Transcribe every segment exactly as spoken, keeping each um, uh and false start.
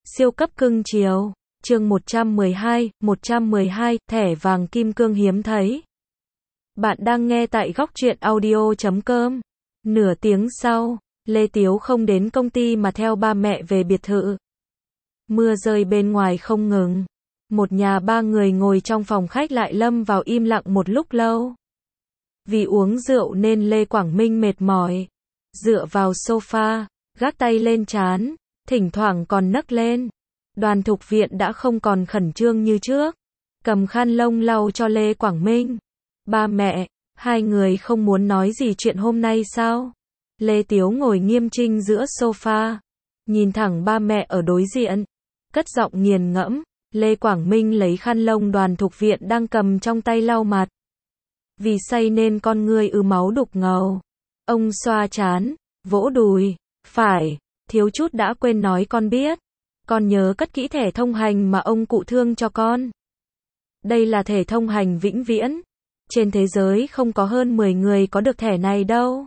Siêu cấp cưng chiều. Chương một trăm mười hai, một trăm mười hai, thẻ vàng kim cương hiếm thấy. Bạn đang nghe tại góc truyện audio chấm com. Nửa tiếng sau, Lê Tiếu không đến công ty mà theo ba mẹ về biệt thự. Mưa rơi bên ngoài không ngừng. Một nhà ba người ngồi trong phòng khách lại lâm vào im lặng một lúc lâu. Vì uống rượu nên Lê Quảng Minh mệt mỏi. Dựa vào sofa, gác tay lên trán, thỉnh thoảng còn nấc lên. Đoàn Thục Viện đã không còn khẩn trương như trước. Cầm khăn lông lau cho Lê Quảng Minh. Ba mẹ, hai người không muốn nói gì chuyện hôm nay sao? Lê Tiếu ngồi nghiêm chỉnh giữa sofa. Nhìn thẳng ba mẹ ở đối diện. Cất giọng nghiền ngẫm. Lê Quảng Minh lấy khăn lông Đoàn Thục Viện đang cầm trong tay lau mặt. Vì say nên con ngươi ứ máu đục ngầu. Ông xoa trán, vỗ đùi. Phải, thiếu chút đã quên nói con biết. Con nhớ cất kỹ thẻ thông hành mà ông cụ thương cho con. Đây là thẻ thông hành vĩnh viễn. Trên thế giới không có hơn mười người có được thẻ này đâu.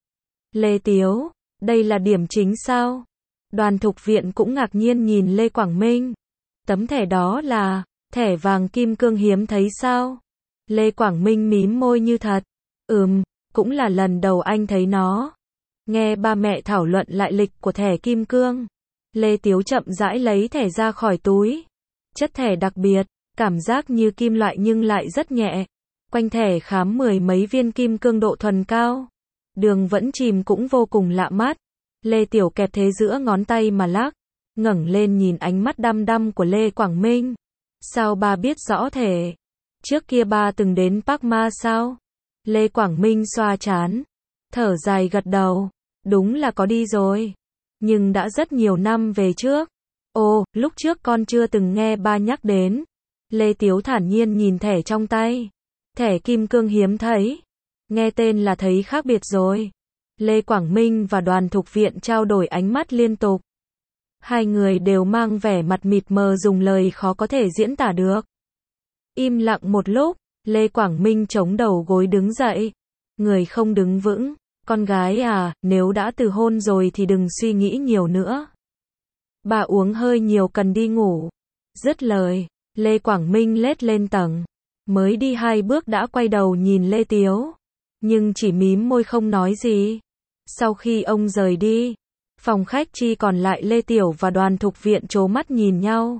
Lê Tiếu, đây là điểm chính sao? Đoàn Thục Viện cũng ngạc nhiên nhìn Lê Quảng Minh. Tấm thẻ đó là thẻ vàng kim cương hiếm thấy sao? Lê Quảng Minh mím môi như thật. Ừm, cũng là lần đầu anh thấy nó. Nghe ba mẹ thảo luận lại lịch của thẻ kim cương. Lê Tiếu chậm rãi lấy thẻ ra khỏi túi. Chất thẻ đặc biệt, cảm giác như kim loại nhưng lại rất nhẹ. Quanh thẻ khám mười mấy viên kim cương độ thuần cao. Đường vẫn chìm cũng vô cùng lạ mắt. Lê Tiểu kẹp thế giữa ngón tay mà lắc. Ngẩng lên nhìn ánh mắt đăm đăm của Lê Quảng Minh. Sao ba biết rõ thẻ? Trước kia ba từng đến Park Ma sao? Lê Quảng Minh xoa trán. Thở dài gật đầu. Đúng là có đi rồi. Nhưng đã rất nhiều năm về trước. Ồ, lúc trước con chưa từng nghe ba nhắc đến. Lê Tiếu thản nhiên nhìn thẻ trong tay. Thẻ kim cương hiếm thấy. Nghe tên là thấy khác biệt rồi. Lê Quảng Minh và Đoàn Thục Viện trao đổi ánh mắt liên tục. Hai người đều mang vẻ mặt mịt mờ dùng lời khó có thể diễn tả được. Im lặng một lúc, Lê Quảng Minh chống đầu gối đứng dậy. Người không đứng vững. Con gái à, nếu đã từ hôn rồi thì đừng suy nghĩ nhiều nữa. Bà uống hơi nhiều cần đi ngủ. Dứt lời, Lê Quảng Minh lết lên tầng. Mới đi hai bước đã quay đầu nhìn Lê Tiếu. Nhưng chỉ mím môi không nói gì. Sau khi ông rời đi, phòng khách chỉ còn lại Lê Tiểu và Đoàn Thục Viện trố mắt nhìn nhau.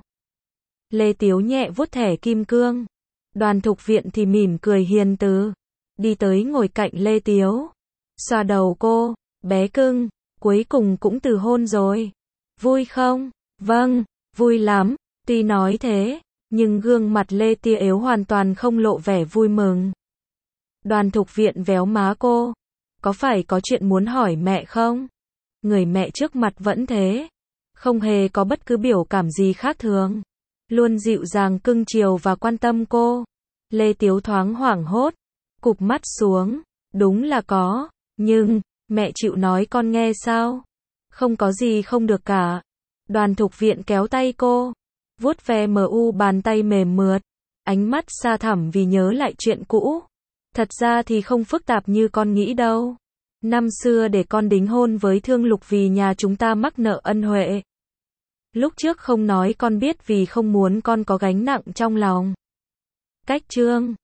Lê Tiếu nhẹ vuốt thẻ kim cương. Đoàn Thục Viện thì mỉm cười hiền từ. Đi tới ngồi cạnh Lê Tiếu. Xoa đầu cô, bé cưng, cuối cùng cũng từ hôn rồi. Vui không? Vâng, vui lắm. Tuy nói thế, nhưng gương mặt Lê Tia yếu hoàn toàn không lộ vẻ vui mừng. Đoàn Thục Viện véo má cô. Có phải có chuyện muốn hỏi mẹ không? Người mẹ trước mặt vẫn thế. Không hề có bất cứ biểu cảm gì khác thường. Luôn dịu dàng cưng chiều và quan tâm cô. Lê Tiếu thoáng hoảng hốt. Cụp mắt xuống. Đúng là có. Nhưng, mẹ chịu nói con nghe sao? Không có gì không được cả. Đoàn Thục Viện kéo tay cô. Vuốt ve mờ u bàn tay mềm mượt. Ánh mắt xa thẳm vì nhớ lại chuyện cũ. Thật ra thì không phức tạp như con nghĩ đâu. Năm xưa để con đính hôn với Thương Lục vì nhà chúng ta mắc nợ ân huệ. Lúc trước không nói con biết vì không muốn con có gánh nặng trong lòng. Cách chương